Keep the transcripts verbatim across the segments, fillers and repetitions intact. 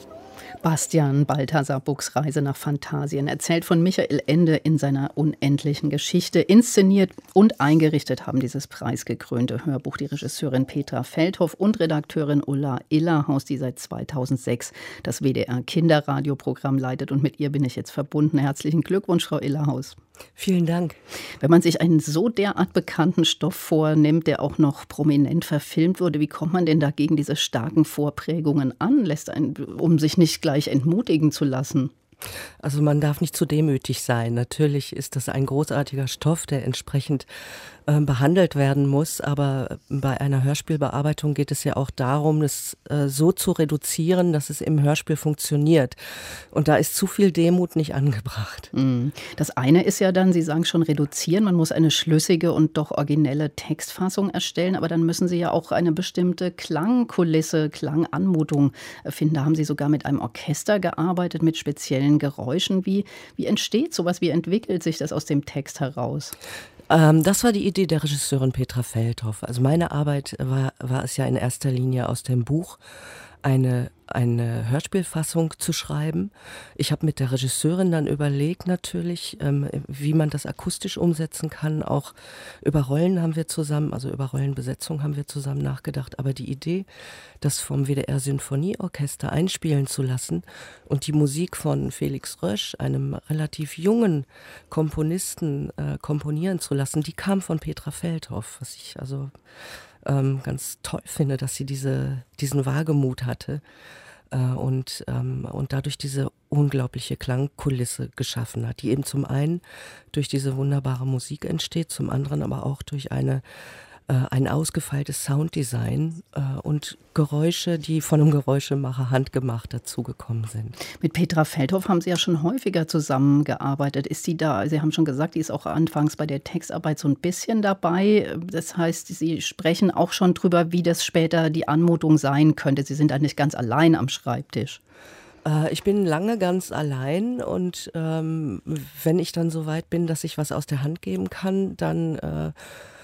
Bastian Balthasar Bucks Reise nach Phantasien, erzählt von Michael Ende in seiner unendlichen Geschichte. Inszeniert und eingerichtet haben dieses preisgekrönte Hörbuch die Regisseurin Petra Feldhoff und Redakteurin Ulla Illerhaus, die seit zweitausendsechs das W D R-Kinderradioprogramm leitet. Und mit ihr bin ich jetzt verbunden. Herzlichen Glückwunsch, Frau Illerhaus. Vielen Dank. Wenn man sich einen so derart bekannten Stoff vornimmt, der auch noch prominent verfilmt wurde, wie kommt man denn dagegen diese starken Vorprägungen an, lässt einen, um sich nicht gleich entmutigen zu lassen? Also man darf nicht zu demütig sein. Natürlich ist das ein großartiger Stoff, der entsprechend äh, behandelt werden muss. Aber bei einer Hörspielbearbeitung geht es ja auch darum, es äh, so zu reduzieren, dass es im Hörspiel funktioniert. Und da ist zu viel Demut nicht angebracht. Das eine ist ja dann, Sie sagen schon, reduzieren. Man muss eine schlüssige und doch originelle Textfassung erstellen. Aber dann müssen Sie ja auch eine bestimmte Klangkulisse, Klanganmutung finden. Da haben Sie sogar mit einem Orchester gearbeitet, mit speziellen Geräuschen. Wie, wie entsteht sowas? Wie entwickelt sich das aus dem Text heraus? Ähm, das war die Idee der Regisseurin Petra Feldhoff. Also meine Arbeit war, war es ja in erster Linie aus dem Buch eine, eine Hörspielfassung zu schreiben. Ich habe mit der Regisseurin dann überlegt natürlich, ähm, wie man das akustisch umsetzen kann. Auch über Rollen haben wir zusammen, also über Rollenbesetzung haben wir zusammen nachgedacht. Aber die Idee, das vom W D R-Sinfonieorchester einspielen zu lassen und die Musik von Felix Rösch, einem relativ jungen Komponisten, äh, komponieren zu lassen, die kam von Petra Feldhoff, was ich also Ähm, ganz toll finde, dass sie diese, diesen Wagemut hatte äh, und, ähm, und dadurch diese unglaubliche Klangkulisse geschaffen hat, die eben zum einen durch diese wunderbare Musik entsteht, zum anderen aber auch durch eine, äh, ein ausgefeiltes Sounddesign äh, und Geräusche, die von einem Geräuschemacher handgemacht dazugekommen sind. Mit Petra Feldhoff haben Sie ja schon häufiger zusammengearbeitet. Ist sie da? Sie haben schon gesagt, die ist auch anfangs bei der Textarbeit so ein bisschen dabei. Das heißt, Sie sprechen auch schon drüber, wie das später die Anmutung sein könnte. Sie sind da nicht ganz allein am Schreibtisch. Äh, ich bin lange ganz allein und ähm, wenn ich dann so weit bin, dass ich was aus der Hand geben kann, dann äh,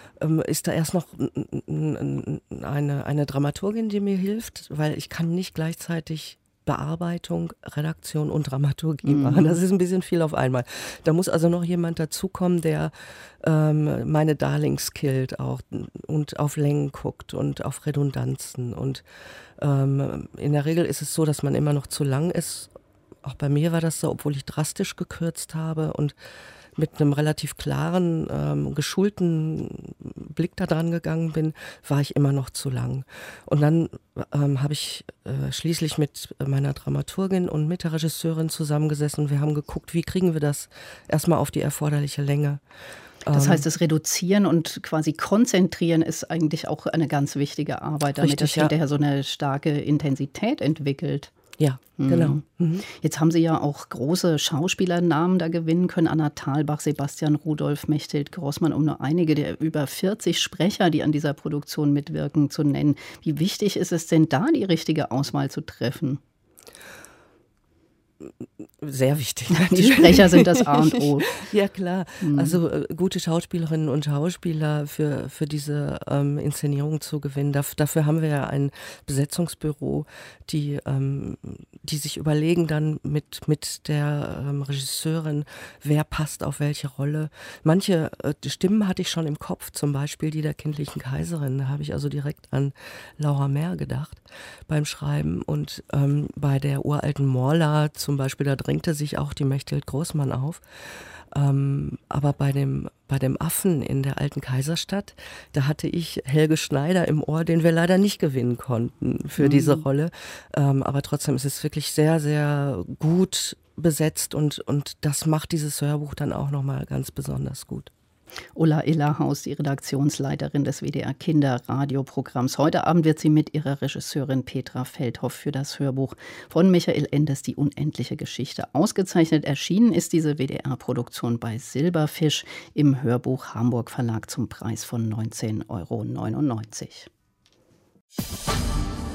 ist da erst noch eine, eine Dramaturgin, die mir hilft, weil ich kann nicht gleichzeitig Bearbeitung, Redaktion und Dramaturgie mhm. machen. Das ist ein bisschen viel auf einmal. Da muss also noch jemand dazukommen, der ähm, meine Darlings killt auch und auf Längen guckt und auf Redundanzen. Und ähm, in der Regel ist es so, dass man immer noch zu lang ist. Auch bei mir war das so, obwohl ich drastisch gekürzt habe und mit einem relativ klaren, ähm, geschulten Blick da dran gegangen bin, war ich immer noch zu lang. Und dann ähm, habe ich äh, schließlich mit meiner Dramaturgin und mit der Regisseurin zusammengesessen und wir haben geguckt, wie kriegen wir das erstmal auf die erforderliche Länge. Das heißt, das Reduzieren und quasi Konzentrieren ist eigentlich auch eine ganz wichtige Arbeit, damit Richtig, das ja. hinterher so eine starke Intensität entwickelt. Ja, mhm. genau. Mhm. Jetzt haben Sie ja auch große Schauspielernamen da gewinnen können. Anna Thalbach, Sebastian Rudolph, Mechthild Grossmann, um nur einige der über vierzig Sprecher, die an dieser Produktion mitwirken, zu nennen. Wie wichtig ist es denn da, die richtige Auswahl zu treffen? Sehr wichtig. Die Sprecher sind das A und O. Ja, klar. Mhm. Also äh, gute Schauspielerinnen und Schauspieler für, für diese ähm, Inszenierung zu gewinnen. Daf- dafür haben wir ja ein Besetzungsbüro, die, ähm, die sich überlegen dann mit, mit der ähm, Regisseurin, wer passt auf welche Rolle. Manche äh, Stimmen hatte ich schon im Kopf, zum Beispiel die der kindlichen Kaiserin. Da habe ich also direkt an Laura Mehr gedacht beim Schreiben. Und ähm, bei der uralten Morla zum Beispiel, da drängte sich auch die Mechthild Großmann auf. Ähm, aber bei dem, bei dem Affen in der alten Kaiserstadt, da hatte ich Helge Schneider im Ohr, den wir leider nicht gewinnen konnten für mhm. diese Rolle. Ähm, aber trotzdem ist es wirklich sehr, sehr gut besetzt und, und das macht dieses Hörbuch dann auch nochmal ganz besonders gut. Ulla Illerhaus, die Redaktionsleiterin des W D R Kinderradioprogramms. Heute Abend wird sie mit ihrer Regisseurin Petra Feldhoff für das Hörbuch von Michael Endes Die unendliche Geschichte ausgezeichnet. Erschienen ist diese W D R-Produktion bei Silberfisch im Hörbuch Hamburg Verlag zum Preis von neunzehn Euro neunundneunzig.